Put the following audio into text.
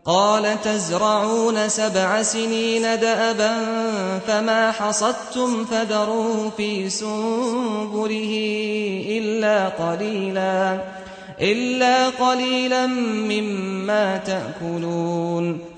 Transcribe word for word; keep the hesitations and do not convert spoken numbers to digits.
قال تزرعون سبع سنين دأبا فما حصدتم فذروه في سنبله إلا قليلا, إلا قليلا مما تأكلون